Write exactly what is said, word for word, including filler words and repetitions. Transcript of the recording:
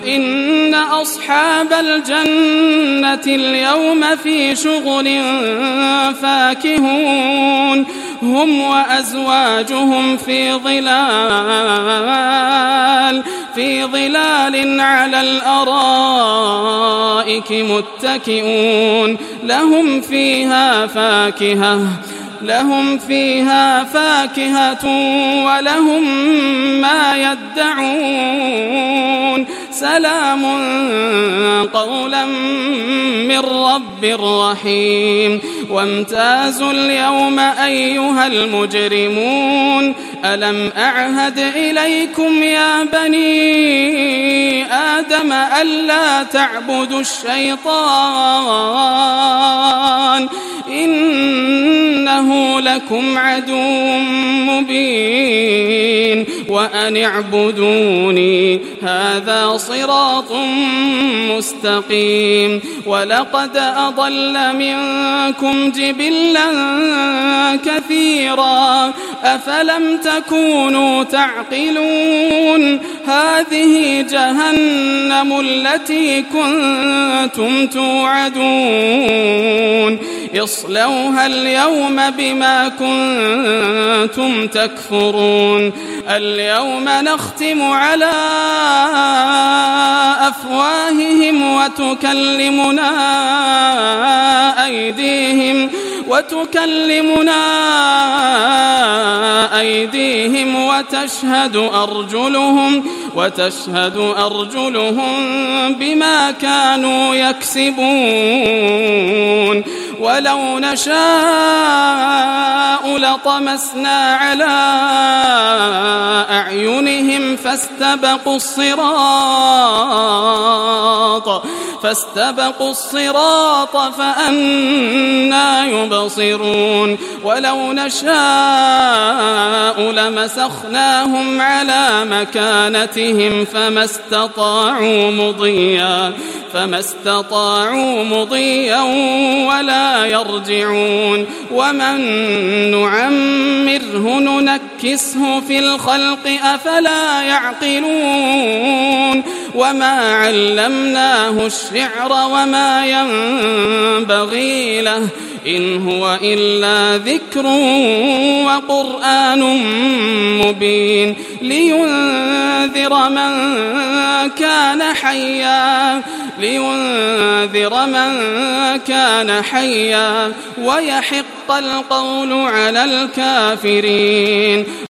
إن أصحاب الجنة اليوم في شغل فاكهون هم وأزواجهم في ظلال في ظلال على الأرائك متكئون لهم فيها فاكهة لهم فيها فاكهة ولهم ما يدعون سلام قولا من رب رحيم وامتازوا اليوم أيها المجرمون ألم أعهد إليكم يا بني آدم ألا تعبدوا الشيطان إنه لكم عدو مبين وأن اعبدوني هذا صراط مستقيم ولقد أضل منكم جبلا كثيرا أفلم تكونوا تعقلون هذه جهنم التي كنتم توعدون اصلوها اليوم بما كنتم تكفرون اليوم نختم على أفواههم وتكلمنا أيديهم وتكلمنا أيديهم وتشهد أرجلهم وتشهد أرجلهم بما كانوا يكسبون ولو نشاء لطمسنا على أعينهم فاستبقوا الصراط فاستبقوا الصراط فأنى يبصرون ولو نشاء لمسخناهم على مكانتهم فما استطاعوا مضيا فما استطاعوا مضيا ولا يرجعون ومن نعمره ننكسه في الخلق أفلا يعقلون وما علمناه الشعر وما ينبغي له إن هو إلا ذكر وقرآن مبين لينذر من كان حيا لينذر من كان حيا ويحق القول على الكافرين.